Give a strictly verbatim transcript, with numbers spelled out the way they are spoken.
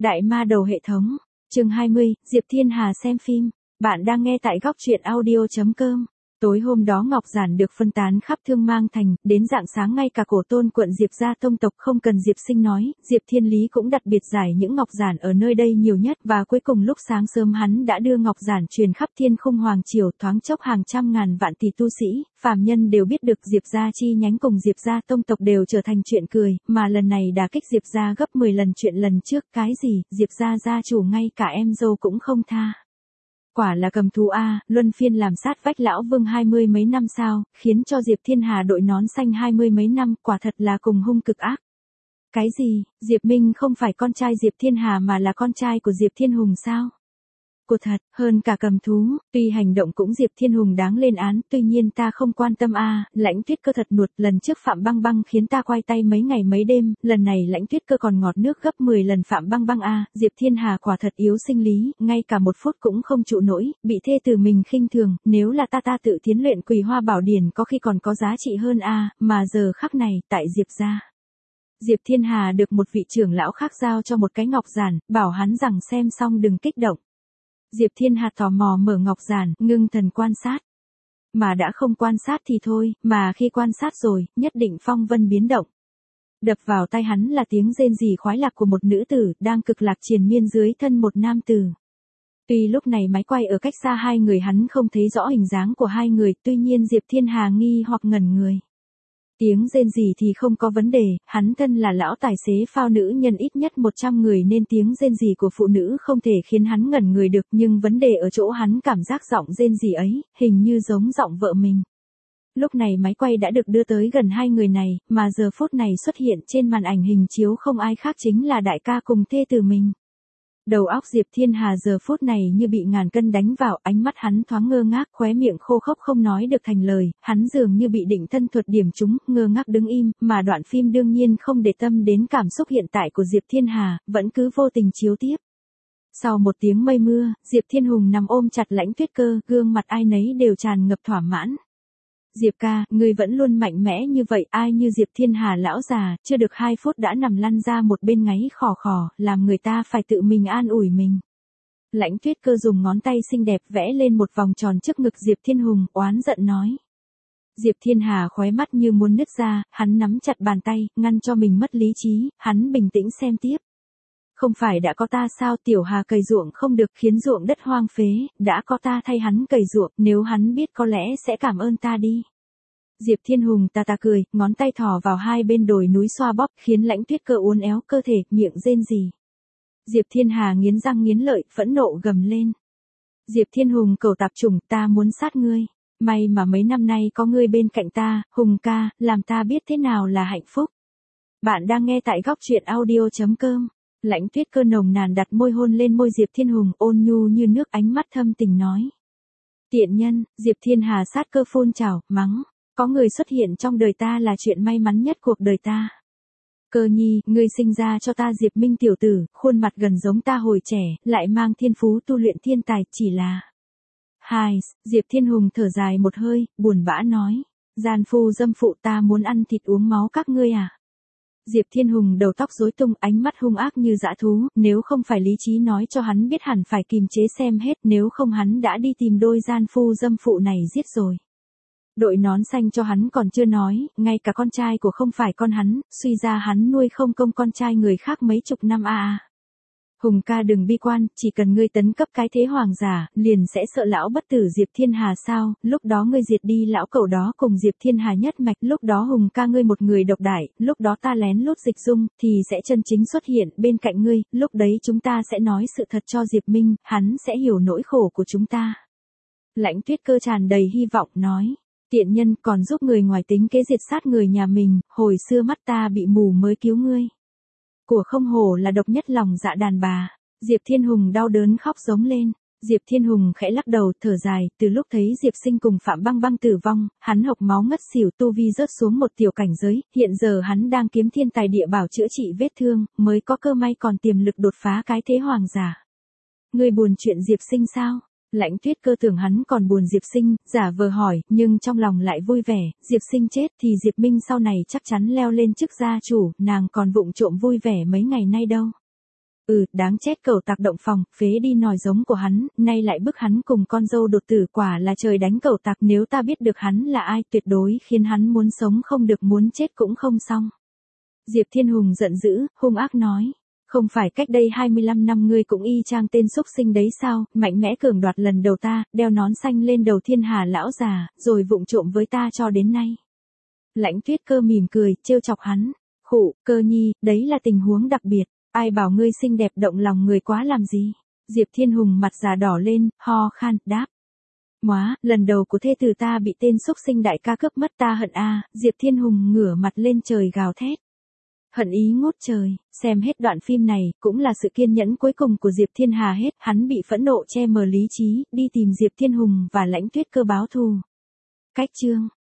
Đại ma đầu hệ thống. Chương hai mươi, Diệp Thiên Hà xem phim. Bạn đang nghe tại góc truyện audio chấm com. Tối hôm đó ngọc giản được phân tán khắp Thương Mang Thành, đến rạng sáng ngay cả cổ tôn quận Diệp gia tông tộc không cần Diệp Sinh nói, Diệp Thiên Lý cũng đặc biệt giải những ngọc giản ở nơi đây nhiều nhất, và cuối cùng lúc sáng sớm hắn đã đưa ngọc giản truyền khắp Thiên Khung Hoàng triều, thoáng chốc hàng trăm ngàn vạn tỷ tu sĩ, phàm nhân đều biết được Diệp gia chi nhánh cùng Diệp gia tông tộc đều trở thành chuyện cười, mà lần này đả kích Diệp gia gấp mười lần chuyện lần trước, cái gì, Diệp gia gia chủ ngay cả em dâu cũng không tha. Quả là cầm thú a, luân phiên làm sát vách lão Vương hai mươi mấy năm sao, khiến cho Diệp Thiên Hà đội nón xanh hai mươi mấy năm, quả thật là cùng hung cực ác. Cái gì, Diệp Minh không phải con trai Diệp Thiên Hà mà là con trai của Diệp Thiên Hùng sao? Cô thật, hơn cả cầm thú, tuy hành động cũng Diệp Thiên Hùng đáng lên án, tuy nhiên ta không quan tâm a, Lãnh Tuyết Cơ thật nuột, lần trước Phạm Băng Băng khiến ta quay tay mấy ngày mấy đêm, lần này Lãnh Tuyết Cơ còn ngọt nước gấp mười lần Phạm Băng Băng a, Diệp Thiên Hà quả thật yếu sinh lý, ngay cả một phút cũng không trụ nổi, bị thê tử mình khinh thường, nếu là ta ta tự tiến luyện Quỳ Hoa Bảo Điển có khi còn có giá trị hơn a, mà giờ khắc này, tại Diệp gia. Diệp Thiên Hà được một vị trưởng lão khác giao cho một cái ngọc giản, bảo hắn rằng xem xong đừng kích động. Diệp Thiên Hà tò mò mở ngọc giản, ngưng thần quan sát. Mà đã không quan sát thì thôi, mà khi quan sát rồi, nhất định phong vân biến động. Đập vào tai hắn là tiếng rên rỉ khoái lạc của một nữ tử, đang cực lạc triền miên dưới thân một nam tử. Tuy lúc này máy quay ở cách xa hai người hắn không thấy rõ hình dáng của hai người, tuy nhiên Diệp Thiên Hà nghi hoặc ngẩn người. Tiếng rên rỉ thì không có vấn đề, hắn thân là lão tài xế phao nữ nhân ít nhất một trăm người nên tiếng rên rỉ của phụ nữ không thể khiến hắn ngẩn người được, nhưng vấn đề ở chỗ hắn cảm giác giọng rên rỉ ấy, hình như giống giọng vợ mình. Lúc này máy quay đã được đưa tới gần hai người này, mà giờ phút này xuất hiện trên màn ảnh hình chiếu không ai khác chính là đại ca cùng thê tử mình. Đầu óc Diệp Thiên Hà giờ phút này như bị ngàn cân đánh vào, ánh mắt hắn thoáng ngơ ngác, khóe miệng khô khốc không nói được thành lời, hắn dường như bị định thân thuật điểm trúng, ngơ ngác đứng im, mà đoạn phim đương nhiên không để tâm đến cảm xúc hiện tại của Diệp Thiên Hà, vẫn cứ vô tình chiếu tiếp. Sau một tiếng mây mưa, Diệp Thiên Hùng nằm ôm chặt Lãnh Tuyết Cơ, gương mặt ai nấy đều tràn ngập thỏa mãn. Diệp ca, ngươi vẫn luôn mạnh mẽ như vậy, ai như Diệp Thiên Hà lão già, chưa được hai phút đã nằm lăn ra một bên ngáy khò khò, làm người ta phải tự mình an ủi mình. Lãnh Tuyết Cơ dùng ngón tay xinh đẹp vẽ lên một vòng tròn trước ngực Diệp Thiên Hùng, oán giận nói. Diệp Thiên Hà khóe mắt như muốn nứt ra, hắn nắm chặt bàn tay, ngăn cho mình mất lý trí, hắn bình tĩnh xem tiếp. Không phải đã có ta sao, Tiểu Hà cày ruộng không được khiến ruộng đất hoang phế, đã có ta thay hắn cày ruộng, nếu hắn biết có lẽ sẽ cảm ơn ta đi. Diệp Thiên Hùng ta ta cười, ngón tay thò vào hai bên đồi núi xoa bóp, khiến Lãnh Tuyết Cơ uốn éo cơ thể, miệng rên rỉ. Diệp Thiên Hà nghiến răng nghiến lợi, phẫn nộ gầm lên. Diệp Thiên Hùng cầu tạp chủng, ta muốn sát ngươi. May mà mấy năm nay có ngươi bên cạnh ta, Hùng ca, làm ta biết thế nào là hạnh phúc. Bạn đang nghe tại góc truyện audio chấm com. Lãnh Tuyết Cơ nồng nàn đặt môi hôn lên môi Diệp Thiên Hùng, ôn nhu như nước, ánh mắt thâm tình nói. Tiện nhân, Diệp Thiên Hà sát cơ phun trào, mắng. Có người xuất hiện trong đời ta là chuyện may mắn nhất cuộc đời ta. Cơ nhi, ngươi sinh ra cho ta Diệp Minh tiểu tử, khuôn mặt gần giống ta hồi trẻ, lại mang thiên phú tu luyện thiên tài, chỉ là. Hai, Diệp Thiên Hùng thở dài một hơi, buồn bã nói. Gian phu dâm phụ, ta muốn ăn thịt uống máu các ngươi à? Diệp Thiên Hùng đầu tóc rối tung, ánh mắt hung ác như dã thú, nếu không phải lý trí nói cho hắn biết hẳn phải kìm chế xem hết, nếu không hắn đã đi tìm đôi gian phu dâm phụ này giết rồi. Đội nón xanh cho hắn còn chưa nói, ngay cả con trai của không phải con hắn, suy ra hắn nuôi không công con trai người khác mấy chục năm a à. Hùng ca đừng bi quan, chỉ cần ngươi tấn cấp cái thế hoàng giả, liền sẽ sợ lão bất tử Diệp Thiên Hà sao, lúc đó ngươi diệt đi lão cẩu đó cùng Diệp Thiên Hà nhất mạch, lúc đó Hùng ca ngươi một người độc đại, lúc đó ta lén lút dịch dung, thì sẽ chân chính xuất hiện bên cạnh ngươi, lúc đấy chúng ta sẽ nói sự thật cho Diệp Minh, hắn sẽ hiểu nỗi khổ của chúng ta. Lãnh Tuyết Cơ tràn đầy hy vọng nói. Tiện nhân còn giúp người ngoài tính kế diệt sát người nhà mình, hồi xưa mắt ta bị mù mới cứu ngươi. Của không hổ là độc nhất lòng dạ đàn bà. Diệp Thiên Hùng đau đớn khóc giống lên. Diệp Thiên Hùng khẽ lắc đầu, thở dài, từ lúc thấy Diệp Sinh cùng Phạm Băng Băng tử vong, hắn hộc máu ngất xỉu, tu vi rớt xuống một tiểu cảnh giới, hiện giờ hắn đang kiếm thiên tài địa bảo chữa trị vết thương, mới có cơ may còn tiềm lực đột phá cái thế hoàng giả. Ngươi buồn chuyện Diệp Sinh sao? Lãnh Tuyết Cơ tưởng hắn còn buồn Diệp Sinh, giả vờ hỏi, nhưng trong lòng lại vui vẻ, Diệp Sinh chết thì Diệp Minh sau này chắc chắn leo lên chức gia chủ, nàng còn vụng trộm vui vẻ mấy ngày nay đâu. Ừ, đáng chết cẩu tặc động phòng, phế đi nòi giống của hắn, nay lại bức hắn cùng con dâu đột tử, quả là trời đánh cẩu tặc, nếu ta biết được hắn là ai, tuyệt đối khiến hắn muốn sống không được muốn chết cũng không xong. Diệp Thiên Hùng giận dữ, hung ác nói. Không phải cách đây hai mươi lăm năm ngươi cũng y chang tên xúc sinh đấy sao, mạnh mẽ cường đoạt lần đầu ta, đeo nón xanh lên đầu Thiên Hà lão già, rồi vụng trộm với ta cho đến nay. Lãnh Tuyết Cơ mỉm cười, trêu chọc hắn. Khụ, Cơ nhi, đấy là tình huống đặc biệt, ai bảo ngươi xinh đẹp động lòng người quá làm gì. Diệp Thiên Hùng mặt già đỏ lên, ho khan, đáp. Móa, lần đầu của thê tử ta bị tên xúc sinh đại ca cướp mất ta hận a. Diệp Thiên Hùng ngửa mặt lên trời gào thét. Hận ý ngút trời, xem hết đoạn phim này, cũng là sự kiên nhẫn cuối cùng của Diệp Thiên Hà hết, hắn bị phẫn nộ che mờ lý trí, đi tìm Diệp Thiên Hùng và Lãnh Tuyết Cơ báo thù. Cách chương